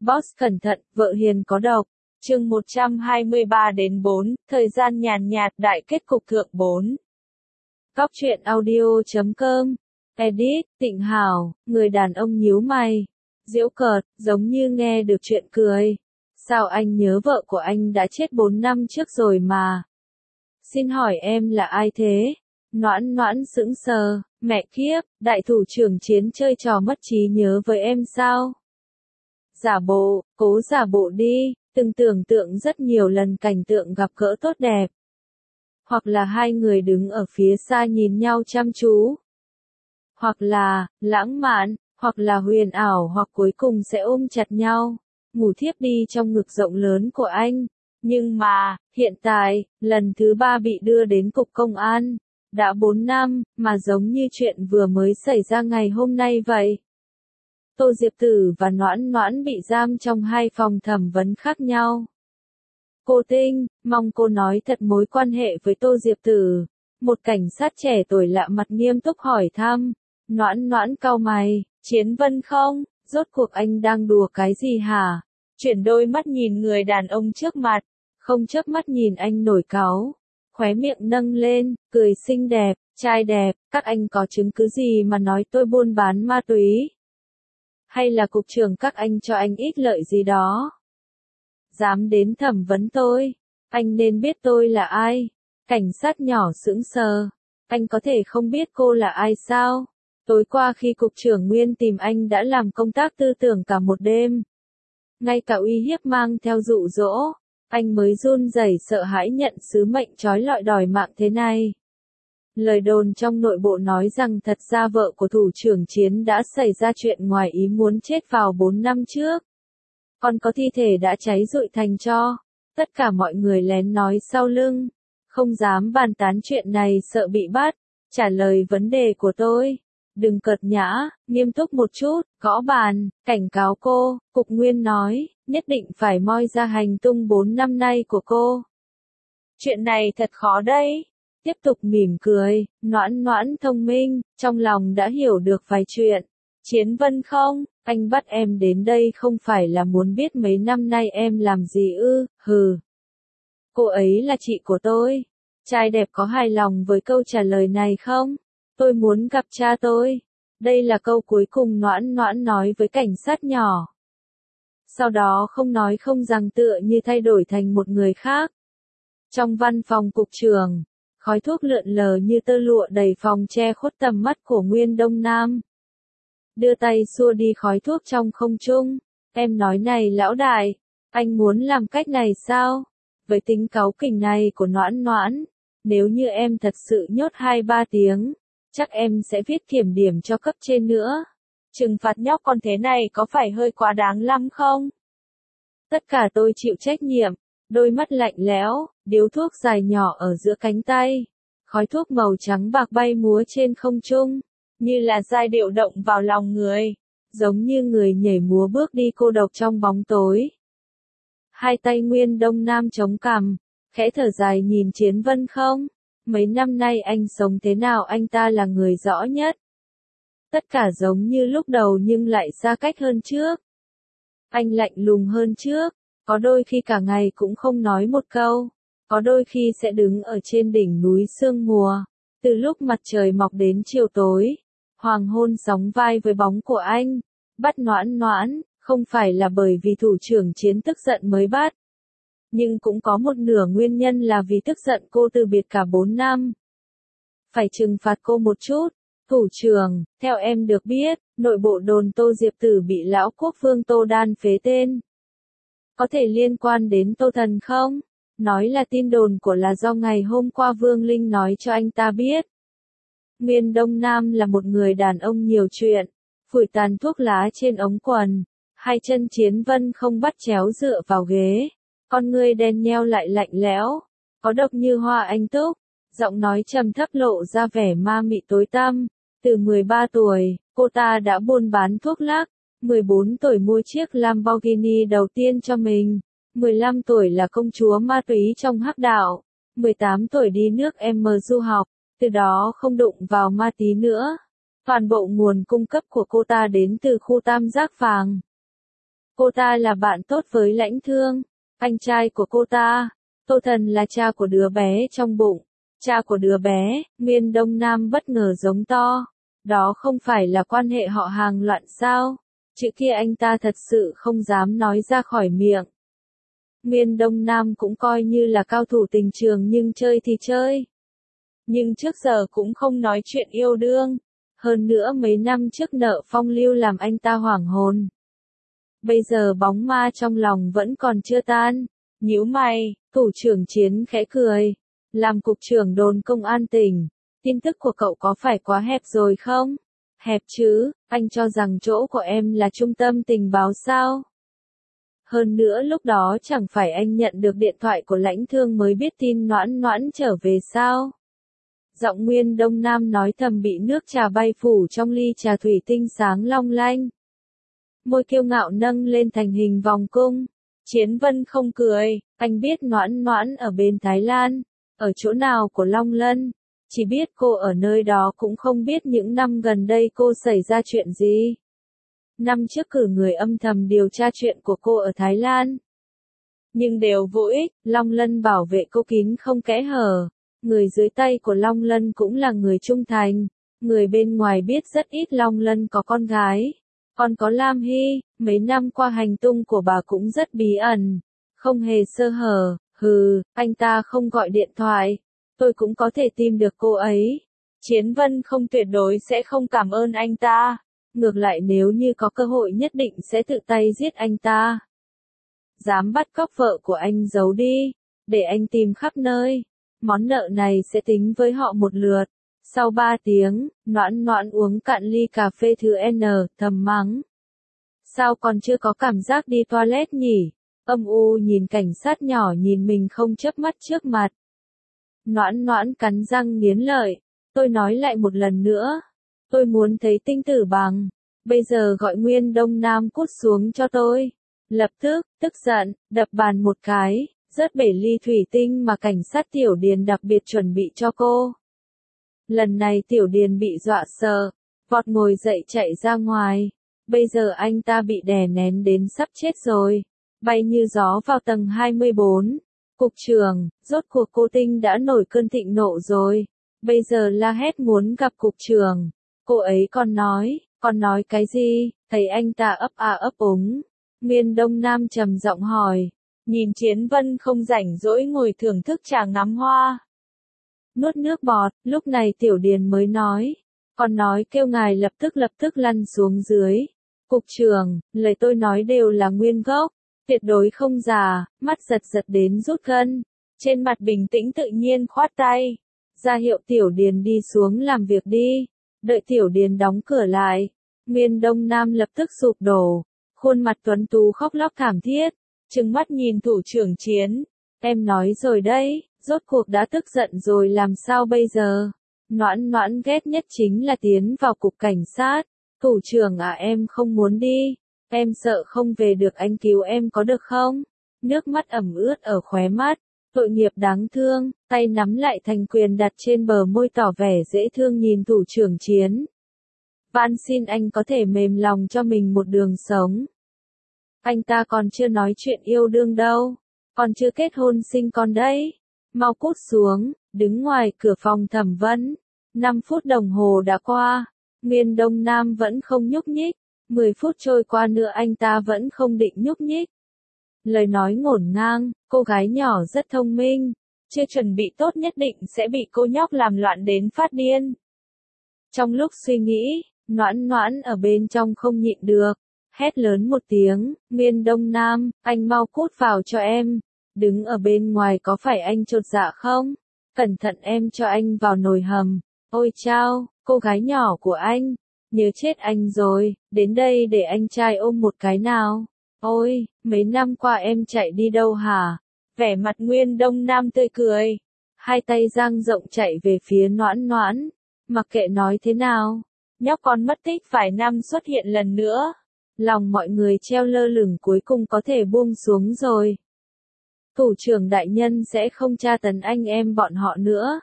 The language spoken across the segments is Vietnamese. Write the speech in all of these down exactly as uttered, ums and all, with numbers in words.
Boss cẩn thận, vợ hiền có độc. Chương một trăm hai mươi ba đến bốn, thời gian nhàn nhạt đại kết cục thượng bốn. Góc truyện audio chấm com. Edit, Tịnh Hảo, người đàn ông nhíu mày. Giễu cợt, giống như nghe được chuyện cười. Sao anh nhớ vợ của anh đã chết bốn năm trước rồi mà? Xin hỏi em là ai thế? Noãn Noãn sững sờ, mẹ kiếp, đại thủ trưởng Chiến chơi trò mất trí nhớ với em sao? Giả bộ, cố giả bộ đi, từng tưởng tượng rất nhiều lần cảnh tượng gặp gỡ tốt đẹp. Hoặc là hai người đứng ở phía xa nhìn nhau chăm chú. Hoặc là, lãng mạn, hoặc là huyền ảo hoặc cuối cùng sẽ ôm chặt nhau, ngủ thiếp đi trong ngực rộng lớn của anh. Nhưng mà, hiện tại, lần thứ ba bị đưa đến cục công an, đã bốn năm, mà giống như chuyện vừa mới xảy ra ngày hôm nay vậy. Tô Diệp Tử và Noãn Noãn bị giam trong hai phòng thẩm vấn khác nhau. Cô Tinh, mong cô nói thật mối quan hệ với Tô Diệp Tử. Một cảnh sát trẻ tuổi lạ mặt nghiêm túc hỏi thăm. Noãn Noãn cau mày, Chiến Vân không, rốt cuộc anh đang đùa cái gì hả? Chuyển đôi mắt nhìn người đàn ông trước mặt, không chớp mắt nhìn anh nổi cáu. Khóe miệng nâng lên, cười xinh đẹp, trai đẹp, các anh có chứng cứ gì mà nói tôi buôn bán ma túy? Hay là cục trưởng các anh cho anh ít lợi gì đó? Dám đến thẩm vấn tôi, anh nên biết tôi là ai. Cảnh sát nhỏ sững sờ, anh có thể không biết cô là ai sao? Tối qua khi cục trưởng Nguyên tìm anh đã làm công tác tư tưởng cả một đêm. Ngay cả uy hiếp mang theo dụ dỗ, anh mới run rẩy sợ hãi nhận sứ mệnh trói lọi đòi mạng thế này. Lời đồn trong nội bộ nói rằng thật ra vợ của thủ trưởng Chiến đã xảy ra chuyện ngoài ý muốn chết vào bốn năm trước. Còn có thi thể đã cháy rụi thành tro. Tất cả mọi người lén nói sau lưng. Không dám bàn tán chuyện này sợ bị bắt. Trả lời vấn đề của tôi. Đừng cợt nhã, nghiêm túc một chút, gõ bàn, cảnh cáo cô. Cục Nguyên nói, nhất định phải moi ra hành tung bốn năm nay của cô. Chuyện này thật khó đấy. Tiếp tục mỉm cười, Noãn Noãn thông minh, trong lòng đã hiểu được vài chuyện. Chiến Vân không, anh bắt em đến đây không phải là muốn biết mấy năm nay em làm gì ư, hừ. Cô ấy là chị của tôi. Trai đẹp có hài lòng với câu trả lời này không? Tôi muốn gặp cha tôi. Đây là câu cuối cùng Noãn Noãn nói với cảnh sát nhỏ. Sau đó không nói không rằng tựa như thay đổi thành một người khác. Trong văn phòng cục trưởng, khói thuốc lượn lờ như tơ lụa đầy phòng che khuất tầm mắt của Nguyên Đông Nam. Đưa tay xua đi khói thuốc trong không trung. Em nói này lão đại, anh muốn làm cách này sao? Với tính cáu kỉnh này của Noãn Noãn, nếu như em thật sự nhốt hai ba tiếng, chắc em sẽ viết kiểm điểm cho cấp trên nữa. Trừng phạt nhóc con thế này có phải hơi quá đáng lắm không? Tất cả tôi chịu trách nhiệm. Đôi mắt lạnh lẽo, điếu thuốc dài nhỏ ở giữa cánh tay. Khói thuốc màu trắng bạc bay múa trên không trung, như là giai điệu động vào lòng người, giống như người nhảy múa bước đi cô độc trong bóng tối. Hai tay Nguyên Đông Nam chống cằm, khẽ thở dài nhìn Chiến Vân không? Mấy năm nay anh sống thế nào anh ta là người rõ nhất. Tất cả giống như lúc đầu nhưng lại xa cách hơn trước. Anh lạnh lùng hơn trước. Có đôi khi cả ngày cũng không nói một câu, có đôi khi sẽ đứng ở trên đỉnh núi sương mùa, từ lúc mặt trời mọc đến chiều tối, hoàng hôn sóng vai với bóng của anh, bắt Noãn Noãn, không phải là bởi vì thủ trưởng Chiến tức giận mới bắt. Nhưng cũng có một nửa nguyên nhân là vì tức giận cô từ biệt cả bốn năm. Phải trừng phạt cô một chút, thủ trưởng, theo em được biết, nội bộ đồn Tô Diệp Tử bị lão quốc vương Tô Đan phế tên. Có thể liên quan đến Tô Thần không? Nói là tin đồn của là do ngày hôm qua Vương Linh nói cho anh ta biết. Nguyên Đông Nam là một người đàn ông nhiều chuyện, phủi tàn thuốc lá trên ống quần, hai chân Chiến Vân không bắt chéo dựa vào ghế, con người đen nheo lại lạnh lẽo, có độc như hoa anh túc, giọng nói trầm thấp lộ ra vẻ ma mị tối tăm. Từ mười ba tuổi, cô ta đã buôn bán thuốc lắc. mười bốn tuổi mua chiếc Lamborghini đầu tiên cho mình. mười lăm tuổi là công chúa ma túy trong hắc đạo. mười tám tuổi đi nước M du học, từ đó không đụng vào ma tí nữa. Toàn bộ nguồn cung cấp của cô ta đến từ khu tam giác vàng. Cô ta là bạn tốt với Lãnh Thương, anh trai của cô ta. Tô Thần là cha của đứa bé trong bụng. Cha của đứa bé, Nguyên Đông Nam bất ngờ giống to. Đó không phải là quan hệ họ hàng loạn sao? Chữ kia anh ta thật sự không dám nói ra khỏi miệng. Nguyên Đông Nam cũng coi như là cao thủ tình trường nhưng chơi thì chơi. Nhưng trước giờ cũng không nói chuyện yêu đương. Hơn nữa mấy năm trước nợ phong lưu làm anh ta hoảng hồn. Bây giờ bóng ma trong lòng vẫn còn chưa tan. Nhíu mày, thủ trưởng Chiến khẽ cười. Làm cục trưởng đồn công an tỉnh, tin tức của cậu có phải quá hẹp rồi không? Hẹp chứ, anh cho rằng chỗ của em là trung tâm tình báo sao? Hơn nữa lúc đó chẳng phải anh nhận được điện thoại của Lãnh Thương mới biết tin Noãn Noãn trở về sao? Giọng Nguyên Đông Nam nói thầm bị nước trà bay phủ trong ly trà thủy tinh sáng long lanh. Môi kiêu ngạo nâng lên thành hình vòng cung. Chiến Vân không cười, anh biết Noãn Noãn ở bên Thái Lan, ở chỗ nào của Long Lân. Chỉ biết cô ở nơi đó cũng không biết những năm gần đây cô xảy ra chuyện gì. Năm trước cử người âm thầm điều tra chuyện của cô ở Thái Lan. Nhưng đều vô ích, Long Lân bảo vệ cô kín không kẽ hở. Người dưới tay của Long Lân cũng là người trung thành. Người bên ngoài biết rất ít Long Lân có con gái. Còn có Lam Hy, mấy năm qua hành tung của bà cũng rất bí ẩn. Không hề sơ hở, hừ, anh ta không gọi điện thoại. Tôi cũng có thể tìm được cô ấy. Chiến Vân không tuyệt đối sẽ không cảm ơn anh ta. Ngược lại nếu như có cơ hội nhất định sẽ tự tay giết anh ta. Dám bắt cóc vợ của anh giấu đi, để anh tìm khắp nơi. Món nợ này sẽ tính với họ một lượt. Sau ba tiếng, Noãn Noãn uống cạn ly cà phê thứ N, thầm mắng. Sao còn chưa có cảm giác đi toilet nhỉ? Âm u nhìn cảnh sát nhỏ nhìn mình không chớp mắt trước mặt. Noãn Noãn cắn răng nghiến lợi. Tôi nói lại một lần nữa. Tôi muốn thấy tinh tử bằng. Bây giờ gọi Nguyên Đông Nam cút xuống cho tôi. Lập tức, tức giận, đập bàn một cái, rớt bể ly thủy tinh mà cảnh sát Tiểu Điền đặc biệt chuẩn bị cho cô. Lần này Tiểu Điền bị dọa sợ, vọt ngồi dậy chạy ra ngoài. Bây giờ anh ta bị đè nén đến sắp chết rồi. Bay như gió vào tầng hai mươi bốn. Cục trưởng, rốt cuộc cô Tinh đã nổi cơn thịnh nộ rồi. Bây giờ la hét muốn gặp cục trưởng. Cô ấy còn nói, còn nói cái gì? Thấy anh ta ấp a ấp úng. Nguyên Đông Nam trầm giọng hỏi. Nhìn Chiến Vân không rảnh rỗi ngồi thưởng thức trà ngắm hoa. Nuốt nước bọt, lúc này Tiểu Điền mới nói. Còn nói kêu ngài lập tức lập tức lăn xuống dưới. Cục trưởng, lời tôi nói đều là nguyên gốc. Tuyệt đối không giả, mắt giật giật đến rút gân. Trên mặt bình tĩnh tự nhiên khoát tay. Ra hiệu Tiểu Điền đi xuống làm việc đi. Đợi Tiểu Điền đóng cửa lại. Nguyên Đông Nam lập tức sụp đổ. Khuôn mặt tuấn tú khóc lóc thảm thiết. Trừng mắt nhìn thủ trưởng Chiến. Em nói rồi đấy, rốt cuộc đã tức giận rồi làm sao bây giờ? Noãn Noãn ghét nhất chính là tiến vào cục cảnh sát. Thủ trưởng à em không muốn đi. Em sợ không về được anh cứu em có được không? Nước mắt ẩm ướt ở khóe mắt. Tội nghiệp đáng thương, tay nắm lại thành quyền đặt trên bờ môi tỏ vẻ dễ thương nhìn thủ trưởng Chiến. Van xin anh có thể mềm lòng cho mình một đường sống. Anh ta còn chưa nói chuyện yêu đương đâu. Còn chưa kết hôn sinh con đấy. Mau cút xuống, đứng ngoài cửa phòng thẩm vấn. năm phút đồng hồ đã qua. Nguyên Đông Nam vẫn không nhúc nhích. mười phút trôi qua nữa anh ta vẫn không định nhúc nhích. Lời nói ngổn ngang, cô gái nhỏ rất thông minh. Chưa chuẩn bị tốt nhất định sẽ bị cô nhóc làm loạn đến phát điên. Trong lúc suy nghĩ, Noãn Noãn ở bên trong không nhịn được. Hét lớn một tiếng, Nguyên Đông Nam, anh mau cút vào cho em. Đứng ở bên ngoài có phải anh chột dạ không? Cẩn thận em cho anh vào nồi hầm. Ôi chao, cô gái nhỏ của anh. Nhớ chết anh rồi, đến đây để anh trai ôm một cái nào. Ôi, mấy năm qua em chạy đi đâu hả? Vẻ mặt Nguyên Đông Nam tươi cười. Hai tay dang rộng chạy về phía Noãn Noãn. Mặc kệ nói thế nào. Nhóc con mất tích vài năm xuất hiện lần nữa. Lòng mọi người treo lơ lửng cuối cùng có thể buông xuống rồi. Thủ trưởng đại nhân sẽ không tra tấn anh em bọn họ nữa.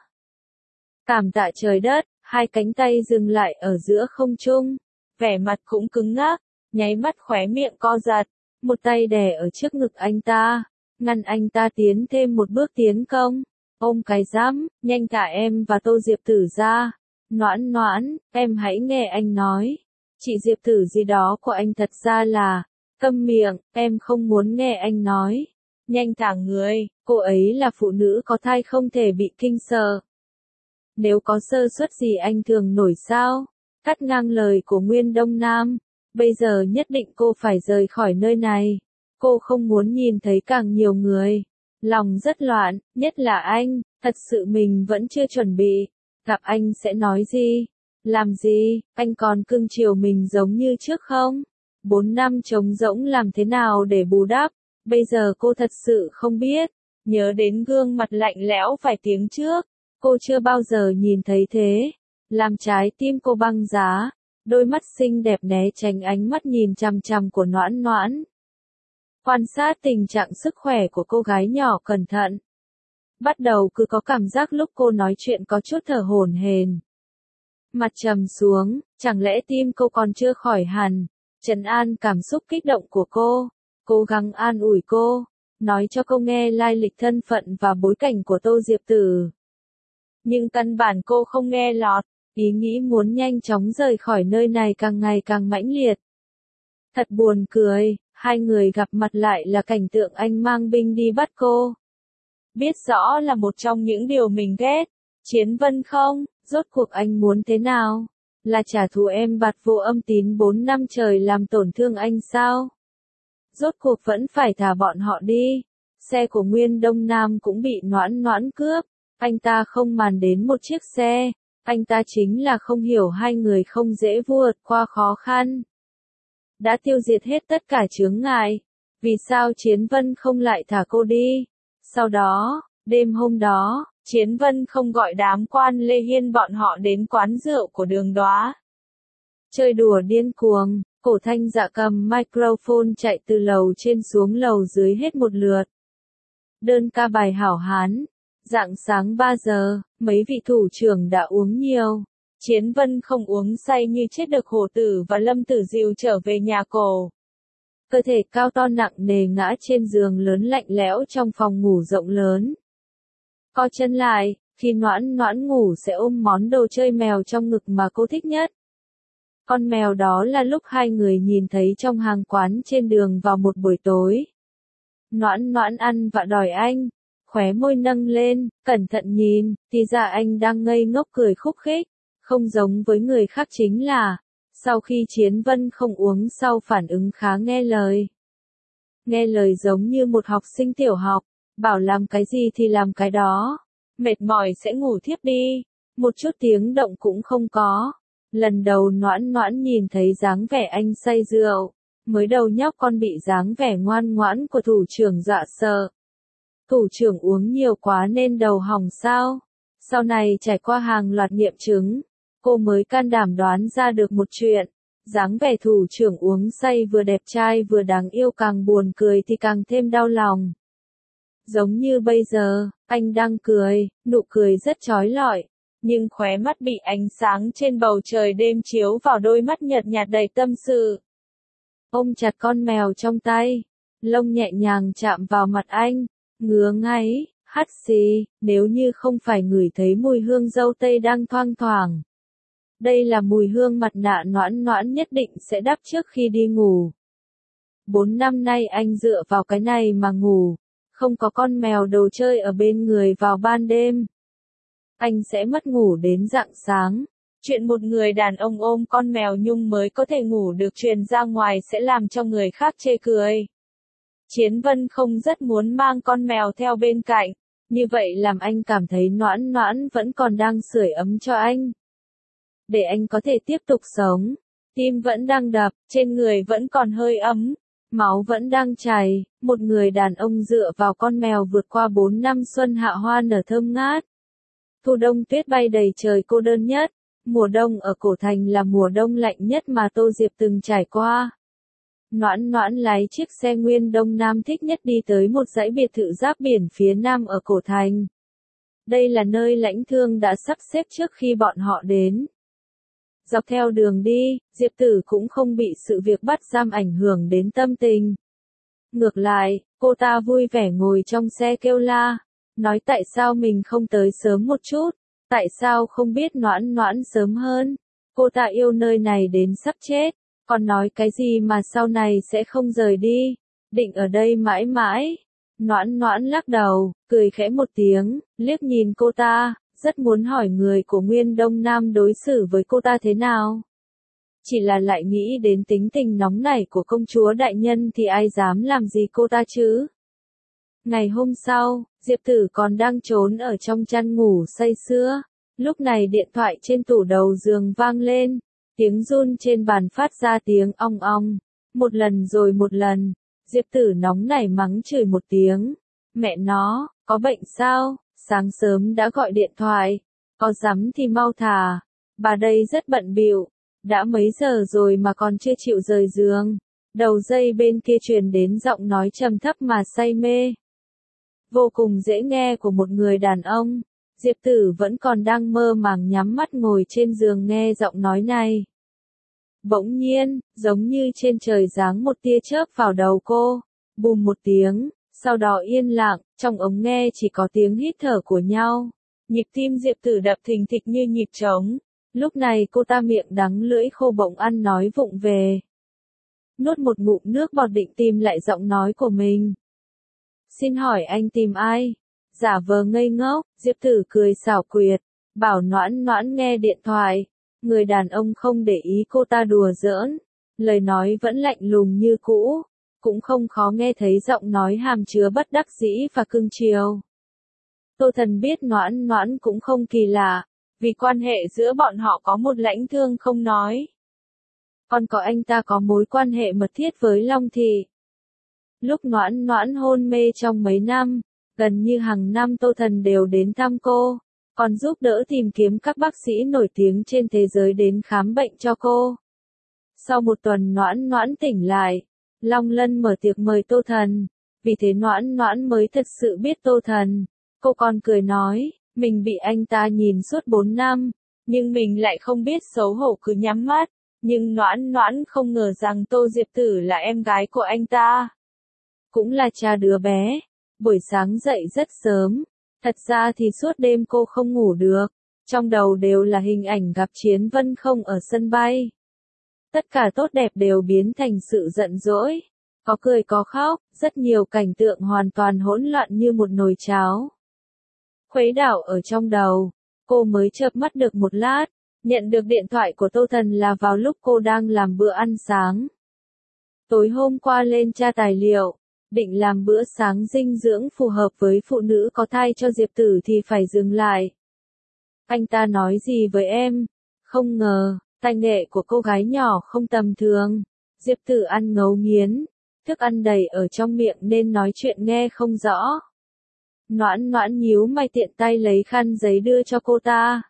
Cảm tạ trời đất, hai cánh tay dừng lại ở giữa không trung. Vẻ mặt cũng cứng ngắc, nháy mắt khóe miệng co giật. một tay đè ở trước ngực anh ta, ngăn anh ta tiến thêm một bước tiến công. Ôm cái rắm, nhanh thả em và Tô Diệp Tử ra. Noãn noãn, em hãy nghe anh nói. Chị Diệp Tử gì đó của anh thật ra là, câm miệng, em không muốn nghe anh nói. Nhanh thả người, cô ấy là phụ nữ có thai không thể bị kinh sợ. Nếu có sơ suất gì anh thường nổi sao? Cắt ngang lời của Nguyên Đông Nam. Bây giờ nhất định cô phải rời khỏi nơi này. Cô không muốn nhìn thấy càng nhiều người. Lòng rất loạn, nhất là anh, thật sự mình vẫn chưa chuẩn bị. Gặp anh sẽ nói gì? Làm gì? Anh còn cưng chiều mình giống như trước không? Bốn năm trống rỗng làm thế nào để bù đắp? Bây giờ cô thật sự không biết. Nhớ đến gương mặt lạnh lẽo vài tiếng trước. Cô chưa bao giờ nhìn thấy thế. Làm trái tim cô băng giá. Đôi mắt xinh đẹp né tránh ánh mắt nhìn chằm chằm của Noãn Noãn. Quan sát tình trạng sức khỏe của cô gái nhỏ cẩn thận. Bắt đầu cứ có cảm giác lúc cô nói chuyện có chút thở hổn hển. Mặt trầm xuống, chẳng lẽ tim cô còn chưa khỏi hẳn. Trấn an cảm xúc kích động của cô. Cố gắng an ủi cô. Nói cho cô nghe lai lịch thân phận và bối cảnh của Tô Diệp Tử. Nhưng căn bản cô không nghe lọt. Ý nghĩ muốn nhanh chóng rời khỏi nơi này càng ngày càng mãnh liệt. Thật buồn cười, hai người gặp mặt lại là cảnh tượng anh mang binh đi bắt cô. Biết rõ là một trong những điều mình ghét. Chiến Vân không, rốt cuộc anh muốn thế nào? Là trả thù em bạt vô âm tín bốn năm trời làm tổn thương anh sao? Rốt cuộc vẫn phải thả bọn họ đi. Xe của Nguyên Đông Nam cũng bị Noãn Noãn cướp. Anh ta không màng đến một chiếc xe. Anh ta chính là không hiểu hai người không dễ vượt qua khó khăn. Đã tiêu diệt hết tất cả chướng ngại. Vì sao Chiến Vân không lại thả cô đi? Sau đó, đêm hôm đó, Chiến Vân không gọi đám quan Lê Hiên bọn họ đến quán rượu của Đường Đoá. Chơi đùa điên cuồng, Cổ Thanh Dạ cầm microphone chạy từ lầu trên xuống lầu dưới hết một lượt. Đơn ca bài hảo hán. Rạng sáng ba giờ, mấy vị thủ trưởng đã uống nhiều. Chiến Vân không uống say như chết được Hổ Tử và Lâm Tử Diệu trở về nhà cổ. Cơ thể cao to nặng nề ngã trên giường lớn lạnh lẽo trong phòng ngủ rộng lớn. Co chân lại, khi Noãn Noãn ngủ sẽ ôm món đồ chơi mèo trong ngực mà cô thích nhất. Con mèo đó là lúc hai người nhìn thấy trong hàng quán trên đường vào một buổi tối. Noãn Noãn ăn và đòi anh. Khóe môi nâng lên, cẩn thận nhìn, thì ra anh đang ngây ngốc cười khúc khích. Không giống với người khác chính là, sau khi Chiến Vân không uống sau phản ứng khá nghe lời. Nghe lời giống như một học sinh tiểu học, bảo làm cái gì thì làm cái đó. Mệt mỏi sẽ ngủ thiếp đi, một chút tiếng động cũng không có. Lần đầu Noãn Noãn nhìn thấy dáng vẻ anh say rượu, mới đầu nhóc con bị dáng vẻ ngoan ngoãn của thủ trưởng dọa sợ. Thủ trưởng uống nhiều quá nên đầu hỏng sao? Sau này trải qua hàng loạt nghiệm chứng, cô mới can đảm đoán ra được một chuyện. Dáng vẻ thủ trưởng uống say vừa đẹp trai vừa đáng yêu càng buồn cười thì càng thêm đau lòng. Giống như bây giờ, anh đang cười, nụ cười rất chói lọi, nhưng khóe mắt bị ánh sáng trên bầu trời đêm chiếu vào đôi mắt nhợt nhạt đầy tâm sự. Ôm chặt con mèo trong tay, lông nhẹ nhàng chạm vào mặt anh. Ngứa ngáy, hắt xì, nếu như không phải ngửi thấy mùi hương dâu tây đang thoang thoảng. Đây là mùi hương mặt nạ Noãn Noãn nhất định sẽ đắp trước khi đi ngủ. Bốn năm nay anh dựa vào cái này mà ngủ, không có con mèo đồ chơi ở bên người vào ban đêm. Anh sẽ mất ngủ đến rạng sáng. Chuyện một người đàn ông ôm con mèo nhung mới có thể ngủ được truyền ra ngoài sẽ làm cho người khác chê cười. Chiến Vân không rất muốn mang con mèo theo bên cạnh, như vậy làm anh cảm thấy Noãn Noãn vẫn còn đang sưởi ấm cho anh. Để anh có thể tiếp tục sống, tim vẫn đang đập, trên người vẫn còn hơi ấm, máu vẫn đang chảy, một người đàn ông dựa vào con mèo vượt qua bốn năm xuân hạ hoa nở thơm ngát. Thu đông tuyết bay đầy trời cô đơn nhất, mùa đông ở Cổ Thành là mùa đông lạnh nhất mà Tô Diệp từng trải qua. Noãn Noãn lái chiếc xe Nguyên Đông Nam thích nhất đi tới một dãy biệt thự giáp biển phía nam ở Cổ Thành. Đây là nơi lãnh thương đã sắp xếp trước khi bọn họ đến. Dọc theo đường đi, Diệp Tử cũng không bị sự việc bắt giam ảnh hưởng đến tâm tình. Ngược lại, cô ta vui vẻ ngồi trong xe kêu la, nói tại sao mình không tới sớm một chút, tại sao không biết Noãn Noãn sớm hơn, cô ta yêu nơi này đến sắp chết, còn nói cái gì mà sau này sẽ không rời đi, định ở đây mãi mãi. Noãn Noãn lắc đầu, cười khẽ một tiếng, liếc nhìn cô ta, rất muốn hỏi người của Nguyên Đông Nam đối xử với cô ta thế nào. Chỉ là lại nghĩ đến tính tình nóng nảy của công chúa đại nhân thì ai dám làm gì cô ta chứ. Ngày hôm sau, Diệp Tử còn đang trốn ở trong chăn ngủ say sưa. Lúc này điện thoại trên tủ đầu giường vang lên, tiếng run trên bàn phát ra tiếng ong ong. Một lần rồi một lần, Diệp Tử nóng nảy mắng chửi một tiếng. Mẹ nó, có bệnh sao, sáng sớm đã gọi điện thoại, có dám thì mau thả, bà đây rất bận bịu, đã mấy giờ rồi mà còn chưa chịu rời giường. Đầu dây bên kia truyền đến giọng nói trầm thấp mà say mê. Vô cùng dễ nghe của một người đàn ông. Diệp Tử vẫn còn đang mơ màng nhắm mắt ngồi trên giường nghe giọng nói này. Bỗng nhiên, giống như trên trời giáng một tia chớp vào đầu cô, bùm một tiếng, sau đó yên lặng, trong ống nghe chỉ có tiếng hít thở của nhau. Nhịp tim Diệp Tử đập thình thịch như nhịp trống. Lúc này cô ta miệng đắng lưỡi khô bỗng ăn nói vụng về. Nuốt một ngụm nước bọt định tìm lại giọng nói của mình. Xin hỏi anh tìm ai? Giả vờ ngây ngốc, Diệp Tử cười xảo quyệt, bảo Noãn Noãn nghe điện thoại. Người đàn ông không để ý cô ta đùa giỡn, lời nói vẫn lạnh lùng như cũ, cũng không khó nghe thấy giọng nói hàm chứa bất đắc dĩ và cưng chiều. Tô Thần biết Noãn Noãn cũng không kỳ lạ, vì quan hệ giữa bọn họ có một lãnh thương không nói. Còn có anh ta có mối quan hệ mật thiết với Long Thị. Lúc Noãn Noãn hôn mê trong mấy năm, gần như hàng năm Tô Thần đều đến thăm cô, còn giúp đỡ tìm kiếm các bác sĩ nổi tiếng trên thế giới đến khám bệnh cho cô. Sau một tuần Noãn Noãn tỉnh lại, Long Lân mở tiệc mời Tô Thần, vì thế Noãn Noãn mới thật sự biết Tô Thần. Cô còn cười nói, mình bị anh ta nhìn suốt bốn năm, nhưng mình lại không biết xấu hổ cứ nhắm mắt, nhưng Noãn Noãn không ngờ rằng Tô Diệp Tử là em gái của anh ta. Cũng là cha đứa bé. Buổi sáng dậy rất sớm, thật ra thì suốt đêm cô không ngủ được, trong đầu đều là hình ảnh gặp Chiến Vân Không ở sân bay. Tất cả tốt đẹp đều biến thành sự giận dỗi, có cười có khóc, rất nhiều cảnh tượng hoàn toàn hỗn loạn như một nồi cháo. Khuấy đảo ở trong đầu, cô mới chợp mắt được một lát, nhận được điện thoại của Tô Thần là vào lúc cô đang làm bữa ăn sáng. Tối hôm qua lên tra tài liệu, định làm bữa sáng dinh dưỡng phù hợp với phụ nữ có thai cho Diệp Tử thì phải dừng lại. Anh ta nói gì với em? Không ngờ, tay nghệ của cô gái nhỏ không tầm thường. Diệp Tử ăn ngấu nghiến, thức ăn đầy ở trong miệng nên nói chuyện nghe không rõ. Noãn Noãn nhíu mày tiện tay lấy khăn giấy đưa cho cô ta.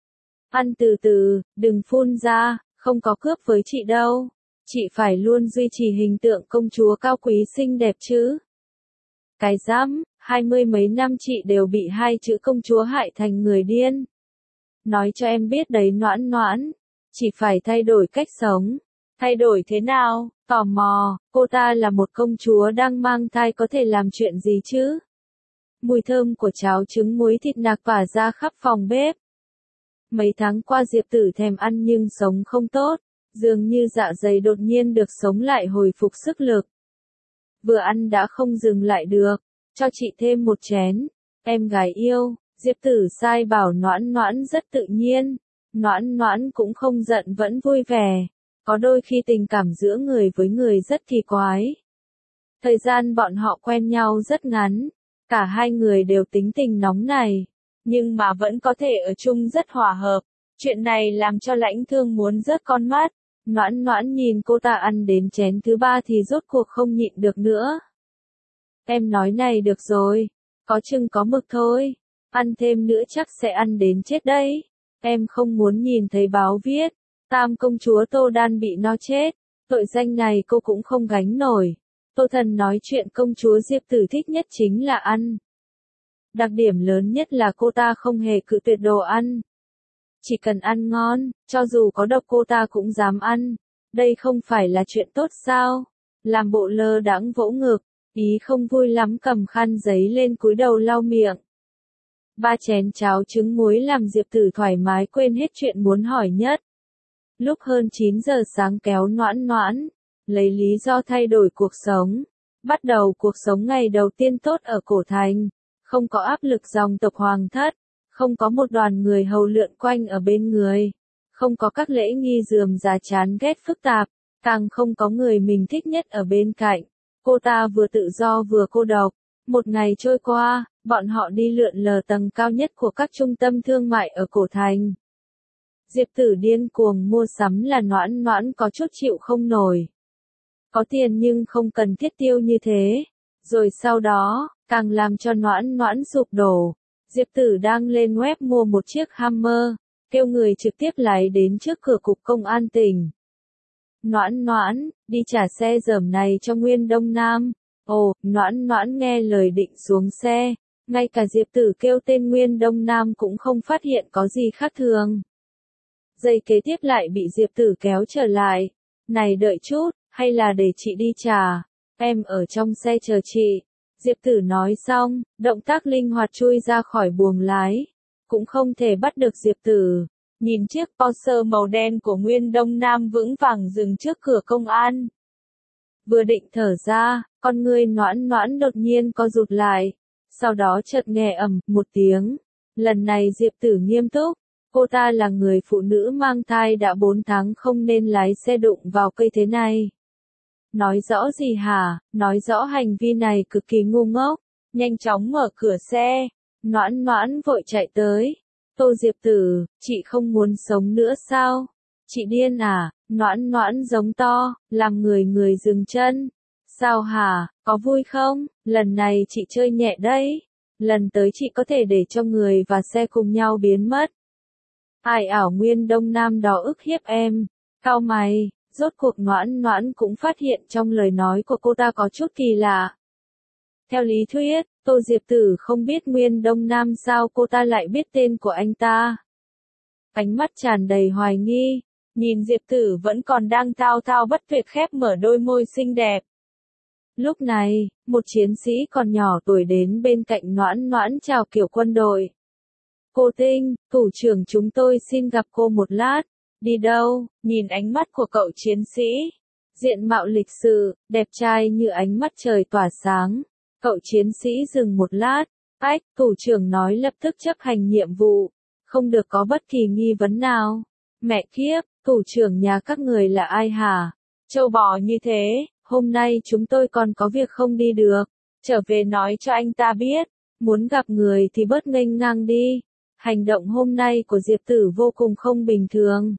Ăn từ từ, đừng phun ra, không có cướp với chị đâu. Chị phải luôn duy trì hình tượng công chúa cao quý xinh đẹp chứ. Cái dám, hai mươi mấy năm chị đều bị hai chữ công chúa hại thành người điên. Nói cho em biết đấy Noãn Noãn, chỉ phải thay đổi cách sống. Thay đổi thế nào? Tò mò, cô ta là một công chúa đang mang thai có thể làm chuyện gì chứ? Mùi thơm của cháo trứng muối thịt nạc tỏa ra khắp phòng bếp. Mấy tháng qua Diệp Tử thèm ăn nhưng sống không tốt. Dường như dạ dày đột nhiên được sống lại hồi phục sức lực. Vừa ăn đã không dừng lại được, cho chị thêm một chén. Em gái yêu, Diệp Tử sai bảo Noãn Noãn rất tự nhiên. Noãn Noãn cũng không giận vẫn vui vẻ. Có đôi khi tình cảm giữa người với người rất kỳ quái. Thời gian bọn họ quen nhau rất ngắn. Cả hai người đều tính tình nóng này. Nhưng mà vẫn có thể ở chung rất hòa hợp. Chuyện này làm cho Lãnh Thương muốn rớt con mắt. Noãn Noãn nhìn cô ta ăn đến chén thứ ba thì rốt cuộc không nhịn được nữa. Em nói này được rồi, có chừng có mực thôi, ăn thêm nữa chắc sẽ ăn đến chết đấy. Em không muốn nhìn thấy báo viết, Tam công chúa Tô Đan bị no chết, tội danh này cô cũng không gánh nổi. Tô Thần nói chuyện công chúa Diệp Tử thích nhất chính là ăn. Đặc điểm lớn nhất là cô ta không hề cự tuyệt đồ ăn. Chỉ cần ăn ngon, cho dù có độc cô ta cũng dám ăn. Đây không phải là chuyện tốt sao? Làm bộ lơ đãng vỗ ngực, Ý không vui lắm cầm khăn giấy lên cúi đầu lau miệng. Ba chén cháo trứng muối làm Diệp Tử thoải mái quên hết chuyện muốn hỏi nhất. Lúc hơn chín giờ sáng kéo Noãn Noãn, lấy lý do thay đổi cuộc sống. Bắt đầu cuộc sống ngày đầu tiên tốt ở cổ thành, không có áp lực dòng tộc hoàng thất, không có một đoàn người hầu lượn quanh ở bên người, không có các lễ nghi rườm rà chán ghét phức tạp, càng không có người mình thích nhất ở bên cạnh. Cô ta vừa tự do vừa cô độc. Một ngày trôi qua, bọn họ đi lượn lờ tầng cao nhất của các trung tâm thương mại ở cổ thành. Diệp Tử điên cuồng mua sắm là Noãn Noãn có chút chịu không nổi. Có tiền nhưng không cần thiết tiêu như thế. Rồi sau đó, càng làm cho Noãn Noãn sụp đổ. Diệp Tử đang lên web mua một chiếc Hammer, kêu người trực tiếp lái đến trước cửa cục công an tỉnh. Noãn Noãn, đi trả xe dởm này cho Nguyên Đông Nam. Ồ, Noãn Noãn nghe lời định xuống xe, ngay cả Diệp Tử kêu tên Nguyên Đông Nam cũng không phát hiện có gì khác thường. Giây kế tiếp lại bị Diệp Tử kéo trở lại. Này đợi chút, hay là để chị đi trả, em ở trong xe chờ chị. Diệp Tử nói xong, động tác linh hoạt chui ra khỏi buồng lái. Cũng không thể bắt được Diệp Tử. Nhìn chiếc Porsche màu đen của Nguyên Đông Nam vững vàng dừng trước cửa công an. Vừa định thở ra, con ngươi Noãn Noãn đột nhiên co rụt lại. Sau đó chợt nghe ầm một tiếng. Lần này Diệp Tử nghiêm túc. Cô ta là người phụ nữ mang thai đã bốn tháng không nên lái xe đụng vào cây thế này. Nói rõ gì hả? Nói rõ hành vi này cực kỳ ngu ngốc. Nhanh chóng mở cửa xe. Noãn Noãn vội chạy tới. Tô Diệp Tử, chị không muốn sống nữa sao? Chị điên à? Noãn Noãn giống to, làm người người dừng chân. Sao hả? Có vui không? Lần này chị chơi nhẹ đấy. Lần tới chị có thể để cho người và xe cùng nhau biến mất. Ai ảo Nguyên Đông Nam đó ức hiếp em. Cau mày, rốt cuộc Noãn Noãn cũng phát hiện trong lời nói của cô ta có chút kỳ lạ. Theo lý thuyết, Tô Diệp Tử không biết Nguyên Đông Nam sao cô ta lại biết tên của anh ta. Ánh mắt tràn đầy hoài nghi, nhìn Diệp Tử vẫn còn đang thao thao bất tuyệt khép mở đôi môi xinh đẹp. Lúc này, một chiến sĩ còn nhỏ tuổi đến bên cạnh Noãn Noãn chào kiểu quân đội. Cô Tinh, thủ trưởng chúng tôi xin gặp cô một lát. Đi đâu? Nhìn ánh mắt của cậu chiến sĩ. Diện mạo lịch sự, đẹp trai như ánh mắt trời tỏa sáng. Cậu chiến sĩ dừng một lát. Ách, thủ trưởng nói lập tức chấp hành nhiệm vụ. Không được có bất kỳ nghi vấn nào. Mẹ kiếp, thủ trưởng nhà các người là ai hả? Châu bò như thế, hôm nay chúng tôi còn có việc không đi được. Trở về nói cho anh ta biết. Muốn gặp người thì bớt nghênh ngang đi. Hành động hôm nay của Diệp Tử vô cùng không bình thường.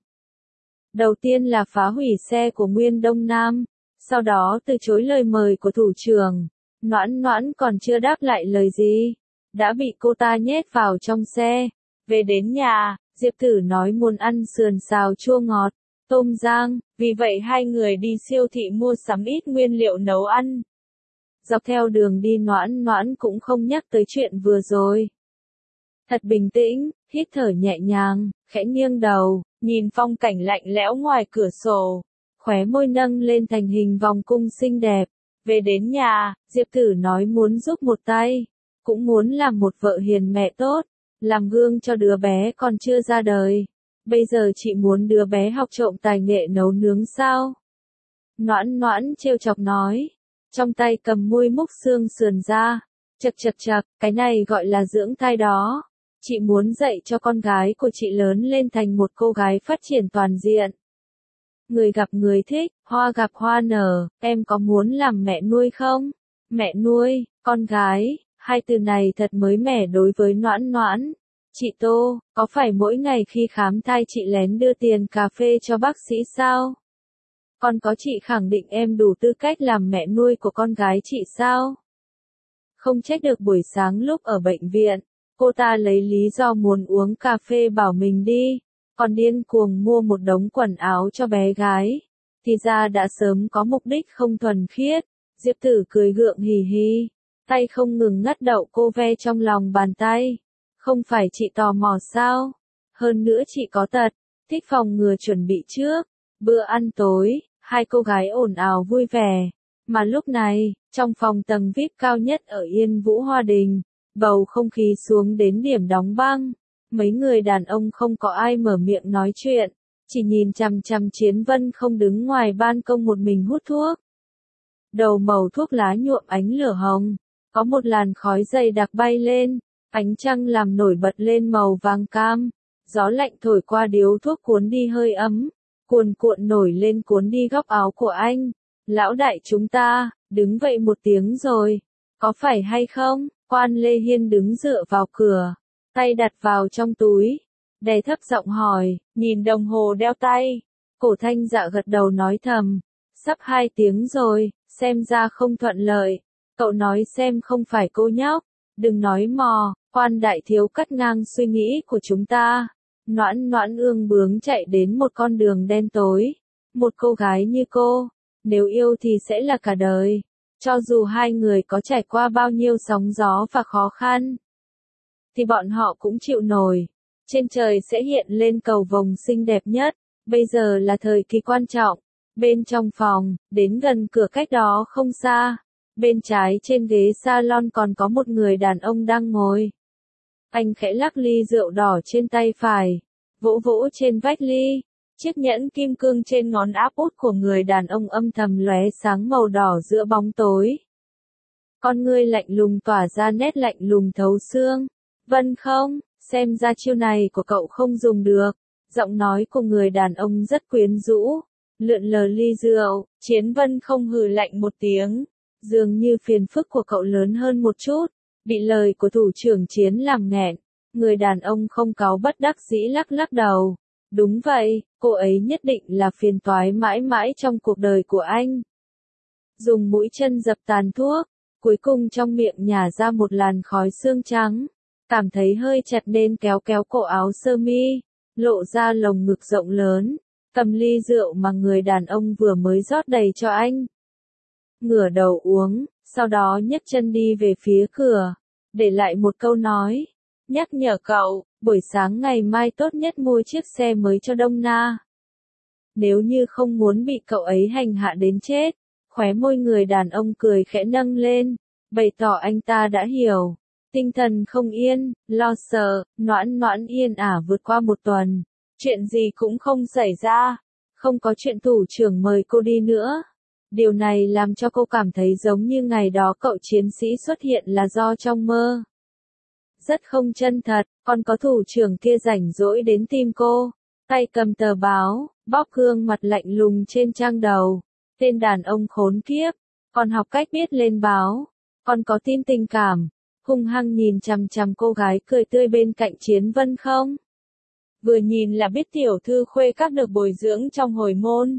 Đầu tiên là phá hủy xe của Nguyên Đông Nam, sau đó từ chối lời mời của thủ trưởng. Noãn Noãn còn chưa đáp lại lời gì, đã bị cô ta nhét vào trong xe. Về đến nhà, Diệp Tử nói muốn ăn sườn xào chua ngọt, tôm rang, vì vậy hai người đi siêu thị mua sắm ít nguyên liệu nấu ăn. Dọc theo đường đi Noãn Noãn cũng không nhắc tới chuyện vừa rồi. Thật bình tĩnh, hít thở nhẹ nhàng, khẽ nghiêng đầu, nhìn phong cảnh lạnh lẽo ngoài cửa sổ. Khóe môi nâng lên thành hình vòng cung xinh đẹp. Về đến nhà, Diệp Tử nói muốn giúp một tay. Cũng muốn làm một vợ hiền mẹ tốt. Làm gương cho đứa bé còn chưa ra đời. Bây giờ chị muốn đứa bé học trộm tài nghệ nấu nướng sao? Noãn Noãn trêu chọc nói. Trong tay cầm muôi múc xương sườn ra. Chật chật chật, cái này gọi là dưỡng thai đó. Chị muốn dạy cho con gái của chị lớn lên thành một cô gái phát triển toàn diện. Người gặp người thích, hoa gặp hoa nở, em có muốn làm mẹ nuôi không? Mẹ nuôi, con gái, hai từ này thật mới mẻ đối với Noãn Noãn. Chị Tô, có phải mỗi ngày khi khám thai chị lén đưa tiền cà phê cho bác sĩ sao? Còn có chị khẳng định em đủ tư cách làm mẹ nuôi của con gái chị sao? Không trách được buổi sáng lúc ở bệnh viện. Cô ta lấy lý do muốn uống cà phê bảo mình đi, còn điên cuồng mua một đống quần áo cho bé gái. Thì ra đã sớm có mục đích không thuần khiết. Diệp Tử cười gượng hì hì, tay không ngừng ngắt đậu cô ve trong lòng bàn tay. Không phải chị tò mò sao? Hơn nữa chị có tật, thích phòng ngừa chuẩn bị trước. Bữa ăn tối, hai cô gái ồn ào vui vẻ. Mà lúc này, trong phòng tầng vi ai pi cao nhất ở Yên Vũ Hoa Đình, bầu không khí xuống đến điểm đóng băng. Mấy người đàn ông không có ai mở miệng nói chuyện, chỉ nhìn chằm chằm Chiến Vân không đứng ngoài ban công một mình hút thuốc. Đầu màu thuốc lá nhuộm ánh lửa hồng, có một làn khói dày đặc bay lên, ánh trăng làm nổi bật lên màu vàng cam. Gió lạnh thổi qua điếu thuốc cuốn đi hơi ấm, cuồn cuộn nổi lên cuốn đi góc áo của anh. Lão đại chúng ta, đứng vậy một tiếng rồi, có phải hay không? Quan Lê Hiên đứng dựa vào cửa, tay đặt vào trong túi, đè thấp giọng hỏi, nhìn đồng hồ đeo tay. Cổ Thanh Dạ gật đầu nói thầm, sắp hai tiếng rồi, xem ra không thuận lợi. Cậu nói xem không phải cô nhóc, đừng nói mò. Quan đại thiếu cắt ngang suy nghĩ của chúng ta. Noãn Noãn ương bướng chạy đến một con đường đen tối. Một cô gái như cô, nếu yêu thì sẽ là cả đời. Cho dù hai người có trải qua bao nhiêu sóng gió và khó khăn, thì bọn họ cũng chịu nổi. Trên trời sẽ hiện lên cầu vồng xinh đẹp nhất. Bây giờ là thời kỳ quan trọng. Bên trong phòng, đến gần cửa cách đó không xa, bên trái trên ghế salon còn có một người đàn ông đang ngồi. Anh khẽ lắc ly rượu đỏ trên tay phải, vỗ vỗ trên vách ly. Chiếc nhẫn kim cương trên ngón áp út của người đàn ông âm thầm lóe sáng màu đỏ giữa bóng tối. Con ngươi lạnh lùng tỏa ra nét lạnh lùng thấu xương. Vân không, xem ra chiêu này của cậu không dùng được. Giọng nói của người đàn ông rất quyến rũ, lượn lờ ly rượu. Chiến Vân không hừ lạnh một tiếng, dường như phiền phức của cậu lớn hơn một chút, bị lời của thủ trưởng Chiến làm nghẹn. Người đàn ông không cáu bất đắc dĩ lắc lắc đầu. Đúng vậy, cô ấy nhất định là phiền toái mãi mãi trong cuộc đời của anh. Dùng mũi chân dập tàn thuốc, cuối cùng trong miệng nhả ra một làn khói xương trắng. Cảm thấy hơi chặt nên kéo kéo cổ áo sơ mi, lộ ra lồng ngực rộng lớn, cầm ly rượu mà người đàn ông vừa mới rót đầy cho anh. Ngửa đầu uống, sau đó nhấc chân đi về phía cửa, để lại một câu nói, nhắc nhở cậu, buổi sáng ngày mai tốt nhất mua chiếc xe mới cho Đông Na. Nếu như không muốn bị cậu ấy hành hạ đến chết. Khóe môi người đàn ông cười khẽ nâng lên, bày tỏ anh ta đã hiểu. Tinh thần không yên, lo sợ, Noãn Noãn yên ả vượt qua một tuần. Chuyện gì cũng không xảy ra. Không có chuyện thủ trưởng mời cô đi nữa. Điều này làm cho cô cảm thấy giống như ngày đó cậu chiến sĩ xuất hiện là do trong mơ. Rất không chân thật, còn có thủ trưởng kia rảnh rỗi đến tìm cô. Tay cầm tờ báo, bóp gương mặt lạnh lùng trên trang đầu. Tên đàn ông khốn kiếp, còn học cách biết lên báo, còn có tin tình cảm. Hung hăng nhìn chằm chằm cô gái cười tươi bên cạnh Chiến Vân không? Vừa nhìn là biết tiểu thư khuê các được bồi dưỡng trong hồi môn.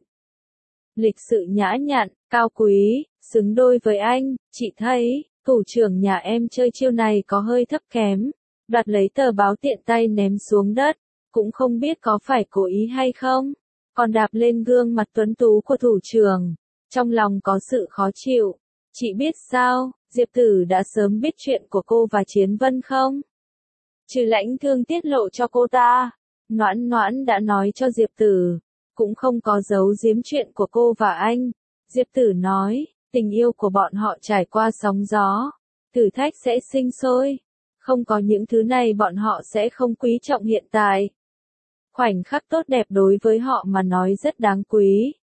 Lịch sự nhã nhặn, cao quý, xứng đôi với anh. Chị thấy, thủ trưởng nhà em chơi chiêu này có hơi thấp kém. Đoạt lấy tờ báo tiện tay ném xuống đất, cũng không biết có phải cố ý hay không. Còn đạp lên gương mặt tuấn tú của thủ trưởng, trong lòng có sự khó chịu. Chị biết sao, Diệp Tử đã sớm biết chuyện của cô và Chiến Vân không? Trừ Lãnh Thương tiết lộ cho cô ta, Noãn Noãn đã nói cho Diệp Tử, cũng không có giấu giếm chuyện của cô và anh. Diệp Tử nói, tình yêu của bọn họ trải qua sóng gió, thử thách sẽ sinh sôi. Không có những thứ này bọn họ sẽ không quý trọng hiện tại. Khoảnh khắc tốt đẹp đối với họ mà nói rất đáng quý.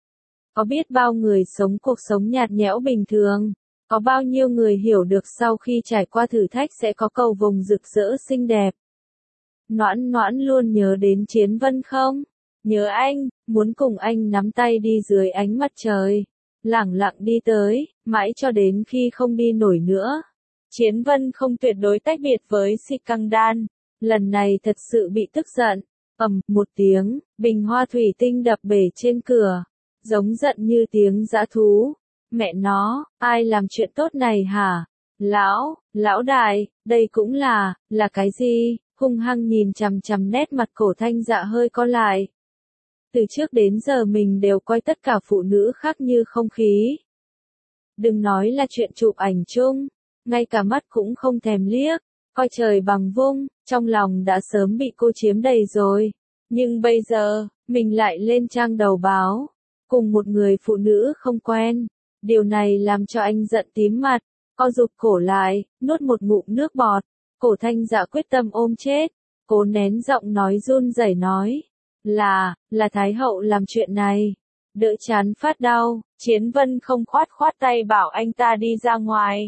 Có biết bao người sống cuộc sống nhạt nhẽo bình thường, có bao nhiêu người hiểu được sau khi trải qua thử thách sẽ có cầu vồng rực rỡ xinh đẹp. Noãn Noãn luôn nhớ đến Chiến Vân không? Nhớ anh, muốn cùng anh nắm tay đi dưới ánh mặt trời, lẳng lặng đi tới, mãi cho đến khi không đi nổi nữa. Chiến Vân không tuyệt đối tách biệt với Si Căng Đan, lần này thật sự bị tức giận. Ầm, một tiếng, bình hoa thủy tinh đập bể trên cửa, giống giận như tiếng dã thú. Mẹ nó, ai làm chuyện tốt này hả? Lão, lão đại, đây cũng là, là cái gì? Hung hăng nhìn chằm chằm nét mặt Cổ Thanh Dạ hơi co lại. Từ trước đến giờ mình đều coi tất cả phụ nữ khác như không khí. Đừng nói là chuyện chụp ảnh chung, ngay cả mắt cũng không thèm liếc, coi trời bằng vung, trong lòng đã sớm bị cô chiếm đầy rồi. Nhưng bây giờ, mình lại lên trang đầu báo, cùng một người phụ nữ không quen, Điều này làm cho anh giận tím mặt, co rụt cổ lại, nuốt một ngụm nước bọt. Cổ Thanh Dạ quyết tâm ôm chết, cố nén giọng nói run rẩy nói, là, là Thái hậu làm chuyện này. Đỡ chán phát đau, Chiến Vân không khoát khoát tay bảo anh ta đi ra ngoài.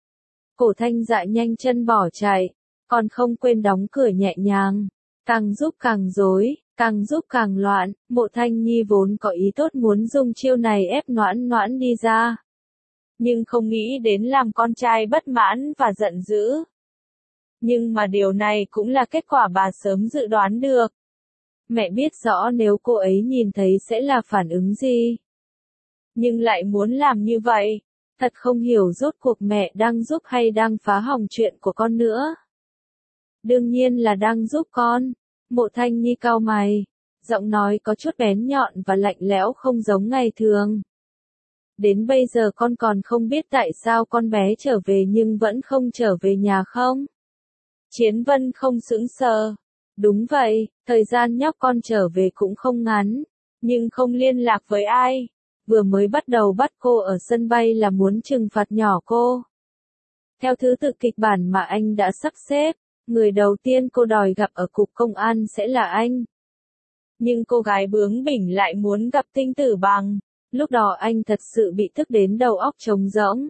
Cổ Thanh Dạ nhanh chân bỏ chạy, còn không quên đóng cửa nhẹ nhàng. Càng giúp càng rối, càng giúp càng loạn, Mộ Thanh Nhi vốn có ý tốt muốn dùng chiêu này ép Noãn Noãn đi ra. Nhưng không nghĩ đến làm con trai bất mãn và giận dữ. Nhưng mà điều này cũng là kết quả bà sớm dự đoán được. Mẹ biết rõ nếu cô ấy nhìn thấy sẽ là phản ứng gì. Nhưng lại muốn làm như vậy, thật không hiểu rốt cuộc mẹ đang giúp hay đang phá hỏng chuyện của con nữa. Đương nhiên là đang giúp con. Mộ Thanh Nhi cau mày, giọng nói có chút bén nhọn và lạnh lẽo không giống ngày thường. Đến bây giờ con còn không biết tại sao con bé trở về nhưng vẫn không trở về nhà không? Chiến Vân không sững sờ. Đúng vậy, thời gian nhóc con trở về cũng không ngắn, nhưng không liên lạc với ai. Vừa mới bắt đầu bắt cô ở sân bay là muốn trừng phạt nhỏ cô. Theo thứ tự kịch bản mà anh đã sắp xếp, người đầu tiên cô đòi gặp ở cục công an sẽ là anh. Nhưng cô gái bướng bỉnh lại muốn gặp Tinh Tử Bằng, lúc đó anh thật sự bị tức đến đầu óc trống rỗng.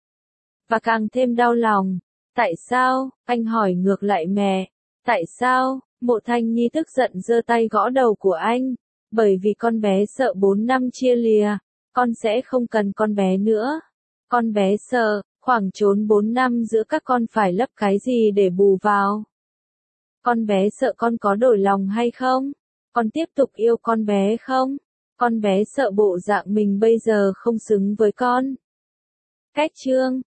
Và càng thêm đau lòng. Tại sao? Anh hỏi ngược lại mẹ. Tại sao? Mộ Thanh Nhi tức giận giơ tay gõ đầu của anh. Bởi vì con bé sợ bốn năm chia lìa, con sẽ không cần con bé nữa. Con bé sợ, khoảng trốn bốn năm giữa các con phải lấp cái gì để bù vào. Con bé sợ con có đổi lòng hay không? Con tiếp tục yêu con bé không? Con bé sợ bộ dạng mình bây giờ không xứng với con. Cách chương